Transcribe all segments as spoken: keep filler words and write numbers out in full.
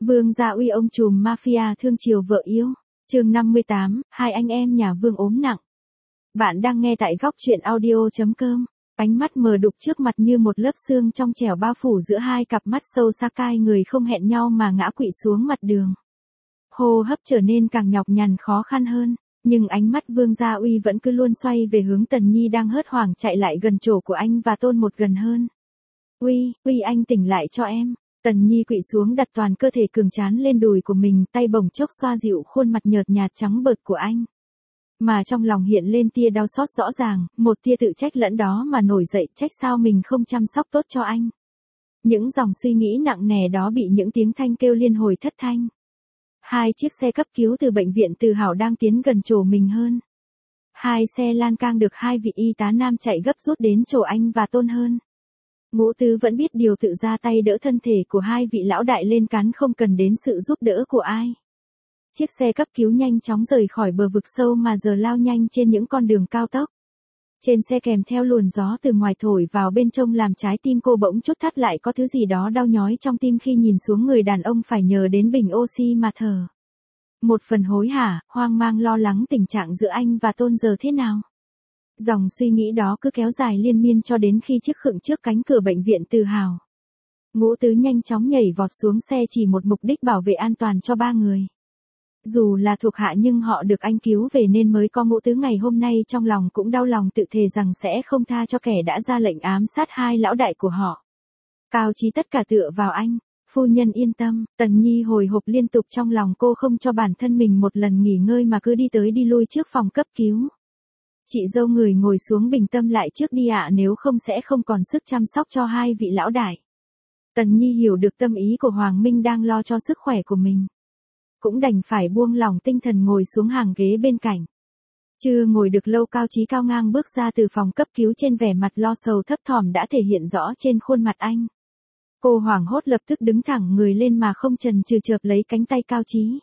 Vương Gia Uy ông trùm mafia thương chiều vợ yêu. Chương năm mươi tám, hai anh em nhà Vương ốm nặng. Bạn đang nghe tại góc truyện audio chấm com. Ánh mắt mờ đục trước mặt như một lớp sương trong trẻo bao phủ giữa hai cặp mắt sâu xa, cai người không hẹn nhau mà ngã quỵ xuống mặt đường. Hô hấp trở nên càng nhọc nhằn khó khăn hơn, nhưng ánh mắt Vương Gia Uy vẫn cứ luôn xoay về hướng Tần Nhi đang hớt hoảng chạy lại gần chỗ của anh và Tôn một gần hơn. Uy, Uy anh tỉnh lại cho em. Tần Nhi quỵ xuống đặt toàn cơ thể cường trán lên đùi của mình, tay bồng chốc xoa dịu khuôn mặt nhợt nhạt trắng bợt của anh. Mà trong lòng hiện lên tia đau xót rõ ràng, một tia tự trách lẫn đó mà nổi dậy, trách sao mình không chăm sóc tốt cho anh. Những dòng suy nghĩ nặng nề đó bị những tiếng thanh kêu liên hồi thất thanh. Hai chiếc xe cấp cứu từ bệnh viện Từ Hảo đang tiến gần chỗ mình hơn. Hai xe lan can được hai vị y tá nam chạy gấp rút đến chỗ anh và Tôn hơn. Ngũ Tứ vẫn biết điều, tự ra tay đỡ thân thể của hai vị lão đại lên cán không cần đến sự giúp đỡ của ai. Chiếc xe cấp cứu nhanh chóng rời khỏi bờ vực sâu mà giờ lao nhanh trên những con đường cao tốc. Trên xe kèm theo luồn gió từ ngoài thổi vào bên trong làm trái tim cô bỗng chút thắt lại, có thứ gì đó đau nhói trong tim khi nhìn xuống người đàn ông phải nhờ đến bình oxy mà thở. Một phần hối hả, hoang mang lo lắng tình trạng giữa anh và Tôn giờ thế nào. Dòng suy nghĩ đó cứ kéo dài liên miên cho đến khi chiếc khựng trước cánh cửa bệnh viện Từ Hảo. Ngũ Tứ nhanh chóng nhảy vọt xuống xe chỉ một mục đích bảo vệ an toàn cho ba người. Dù là thuộc hạ nhưng họ được anh cứu về nên mới có Ngũ Tứ ngày hôm nay, trong lòng cũng đau lòng tự thề rằng sẽ không tha cho kẻ đã ra lệnh ám sát hai lão đại của họ. Cao Chí tất cả tựa vào anh. Phu nhân yên tâm. Tần Nhi hồi hộp liên tục trong lòng, cô không cho bản thân mình một lần nghỉ ngơi mà cứ đi tới đi lui trước phòng cấp cứu. Chị dâu người ngồi xuống bình tâm lại trước đi ạ, nếu không sẽ không còn sức chăm sóc cho hai vị lão đại. Tần Nhi hiểu được tâm ý của Hoàng Minh đang lo cho sức khỏe của mình. Cũng đành phải buông lỏng tinh thần ngồi xuống hàng ghế bên cạnh. Chưa ngồi được lâu, Cao Chí cao ngang bước ra từ phòng cấp cứu, trên vẻ mặt lo sầu thấp thỏm đã thể hiện rõ trên khuôn mặt anh. Cô hoảng hốt lập tức đứng thẳng người lên mà không chần chừ chợp lấy cánh tay Cao Chí.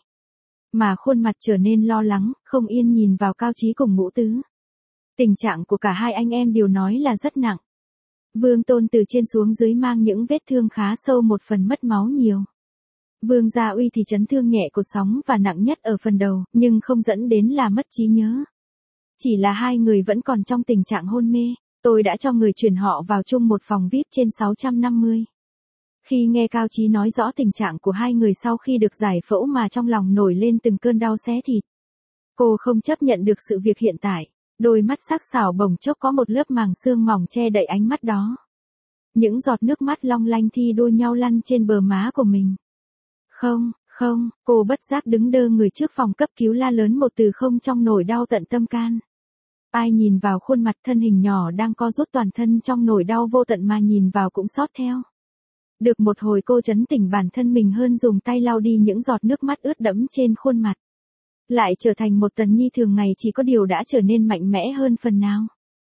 Mà khuôn mặt trở nên lo lắng, không yên nhìn vào Cao Chí cùng Ngũ Tứ. Tình trạng của cả hai anh em đều nói là rất nặng. Vương Tôn từ trên xuống dưới mang những vết thương khá sâu, một phần mất máu nhiều. Vương Gia Uy thì chấn thương nhẹ cột sống và nặng nhất ở phần đầu, nhưng không dẫn đến là mất trí nhớ. Chỉ là hai người vẫn còn trong tình trạng hôn mê, tôi đã cho người chuyển họ vào chung một phòng vi ai pi trên sáu trăm năm mươi. Khi nghe Cao Chí nói rõ tình trạng của hai người sau khi được giải phẫu mà trong lòng nổi lên từng cơn đau xé thịt. Cô không chấp nhận được sự việc hiện tại. Đôi mắt sắc sảo bỗng chốc có một lớp màng sương mỏng che đậy ánh mắt đó. Những giọt nước mắt long lanh thi đua nhau lăn trên bờ má của mình. Không, không, cô bất giác đứng đơ người trước phòng cấp cứu la lớn một từ không trong nỗi đau tận tâm can. Ai nhìn vào khuôn mặt thân hình nhỏ đang co rút toàn thân trong nỗi đau vô tận mà nhìn vào cũng xót theo. Được một hồi cô trấn tỉnh bản thân mình hơn, dùng tay lau đi những giọt nước mắt ướt đẫm trên khuôn mặt. Lại trở thành một Tần Nhi thường ngày, chỉ có điều đã trở nên mạnh mẽ hơn phần nào.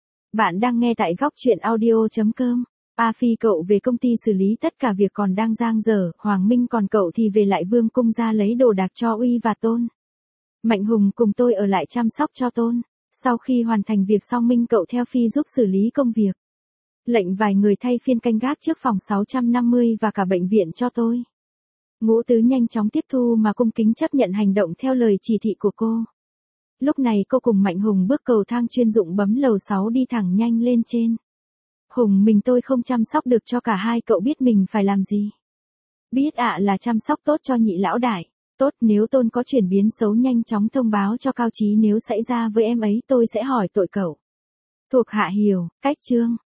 Bạn đang nghe tại góc truyện audio chấm com. A Phi cậu về công ty xử lý tất cả việc còn đang dang dở, Hoàng Minh còn cậu thì về lại Vương cung ra lấy đồ đạc cho Uy và Tôn. Mạnh Hùng cùng tôi ở lại chăm sóc cho Tôn. Sau khi hoàn thành việc xong, Minh cậu theo Phi giúp xử lý công việc. Lệnh vài người thay phiên canh gác trước phòng sáu trăm năm mươi và cả bệnh viện cho tôi. Ngũ Tứ nhanh chóng tiếp thu mà cung kính chấp nhận hành động theo lời chỉ thị của cô. Lúc này cô cùng Mạnh Hùng bước cầu thang chuyên dụng bấm lầu sáu đi thẳng nhanh lên trên. Hùng, mình tôi không chăm sóc được cho cả hai cậu, biết mình phải làm gì. Biết ạ, là chăm sóc tốt cho nhị lão đại. Tốt, nếu Tôn có chuyển biến xấu nhanh chóng thông báo cho Cao Chí, nếu xảy ra với em ấy tôi sẽ hỏi tội cậu. Thuộc hạ hiểu. Cách chương